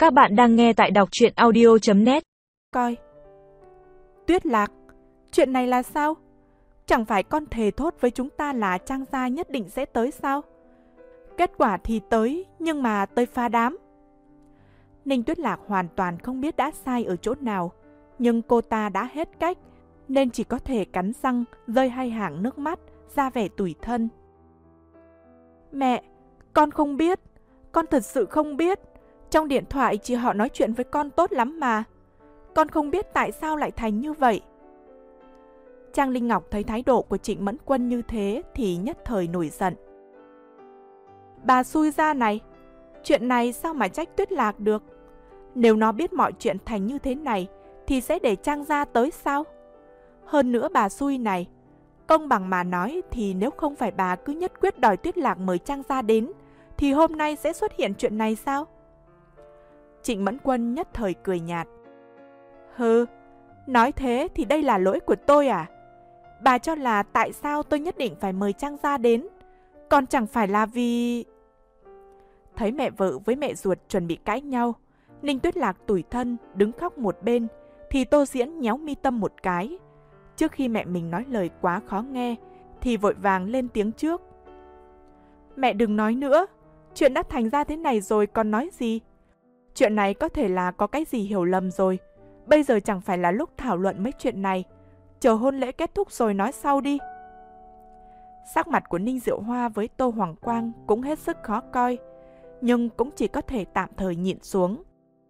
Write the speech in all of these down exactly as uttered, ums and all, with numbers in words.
Các bạn đang nghe tại đọc truyện audio chấm net. Coi. Tuyết Lạc, chuyện này là sao? Chẳng phải con thề thốt với chúng ta là Trang gia nhất định sẽ tới sao? Kết quả thì tới, nhưng mà tới phá đám. Ninh Tuyết Lạc hoàn toàn không biết đã sai ở chỗ nào, nhưng cô ta đã hết cách, nên chỉ có thể cắn răng, rơi hai hàng nước mắt, ra vẻ tủi thân. Mẹ, con không biết, con thật sự không biết. Trong điện thoại chị họ nói chuyện với con tốt lắm mà. Con không biết tại sao lại thành như vậy. Trang Linh Ngọc thấy thái độ của Trịnh Mẫn Quân như thế thì nhất thời nổi giận. Bà xui ra này, chuyện này sao mà trách Tuyết Lạc được? Nếu nó biết mọi chuyện thành như thế này thì sẽ để Trang gia tới sao? Hơn nữa bà xui này, công bằng mà nói thì nếu không phải bà cứ nhất quyết đòi Tuyết Lạc mời Trang gia đến thì hôm nay sẽ xuất hiện chuyện này sao? Trịnh Mẫn Quân nhất thời cười nhạt. Hừ, nói thế thì đây là lỗi của tôi à? Bà cho là tại sao tôi nhất định phải mời Trang gia đến? Còn chẳng phải là vì... Thấy mẹ vợ với mẹ ruột chuẩn bị cãi nhau, Ninh Tuyết Lạc tủi thân đứng khóc một bên, thì Tô Diễn nhéo mi tâm một cái. Trước khi mẹ mình nói lời quá khó nghe, thì vội vàng lên tiếng trước. Mẹ đừng nói nữa, chuyện đã thành ra thế này rồi còn nói gì? Chuyện này có thể là có cái gì hiểu lầm rồi. Bây giờ chẳng phải là lúc thảo luận mấy chuyện này. Chờ hôn lễ kết thúc rồi nói sau đi. Sắc mặt của Ninh Diệu Hoa với Tô Hoàng Quang cũng hết sức khó coi, nhưng cũng chỉ có thể tạm thời nhịn xuống.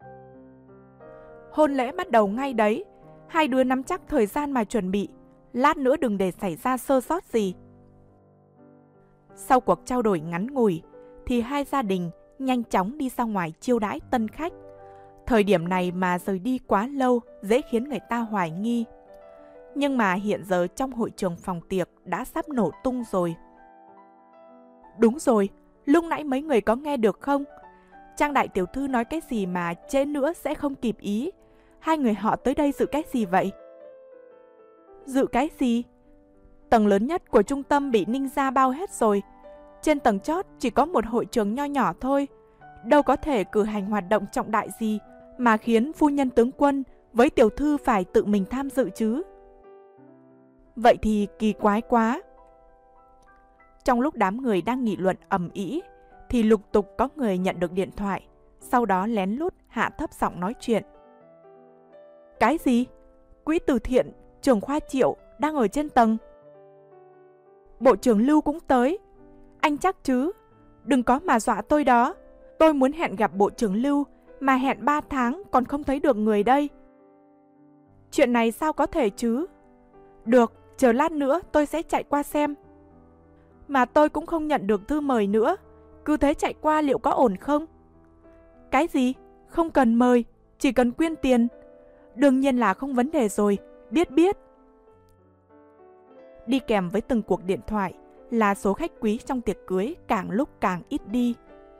Hôn lễ bắt đầu ngay đấy. Hai đứa nắm chắc thời gian mà chuẩn bị. Lát nữa đừng để xảy ra sơ sót gì. Sau cuộc trao đổi ngắn ngủi, thì hai gia đình nhanh chóng đi ra ngoài chiêu đãi tân khách. Thời điểm này mà rời đi quá lâu dễ khiến người ta hoài nghi. Nhưng mà hiện giờ trong hội trường phòng tiệc đã sắp nổ tung rồi. Đúng rồi, lúc nãy mấy người có nghe được không? Trang đại tiểu thư nói cái gì mà trễ nữa sẽ không kịp ý. Hai người họ tới đây dự cái gì vậy? Dự cái gì? Tầng lớn nhất của trung tâm bị Ninh gia bao hết rồi. Trên tầng chót chỉ có một hội trường nho nhỏ thôi. Đâu có thể cử hành hoạt động trọng đại gì mà khiến phu nhân tướng quân với tiểu thư phải tự mình tham dự chứ. Vậy thì kỳ quái quá. Trong lúc đám người đang nghị luận ầm ĩ thì lục tục có người nhận được điện thoại, sau đó lén lút hạ thấp giọng nói chuyện. Cái gì? Quỹ từ thiện trưởng khoa Triệu đang ở trên tầng. Bộ trưởng Lưu cũng tới. Anh chắc chứ? Đừng có mà dọa tôi đó. Tôi muốn hẹn gặp bộ trưởng Lưu mà hẹn ba tháng còn không thấy được người đây. Chuyện này sao có thể chứ? Được, chờ lát nữa tôi sẽ chạy qua xem. Mà tôi cũng không nhận được thư mời nữa. Cứ thế chạy qua liệu có ổn không? Cái gì? Không cần mời, chỉ cần quyên tiền. Đương nhiên là không vấn đề rồi, biết biết. Đi kèm với từng cuộc điện thoại là số khách quý trong tiệc cưới càng lúc càng ít đi.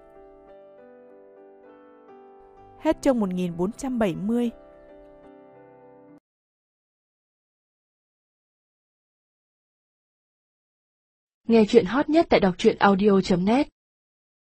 Hết chương một nghìn bốn trăm bảy mươi. Nghe chuyện hot nhất tại đọc truyện audio chấm net.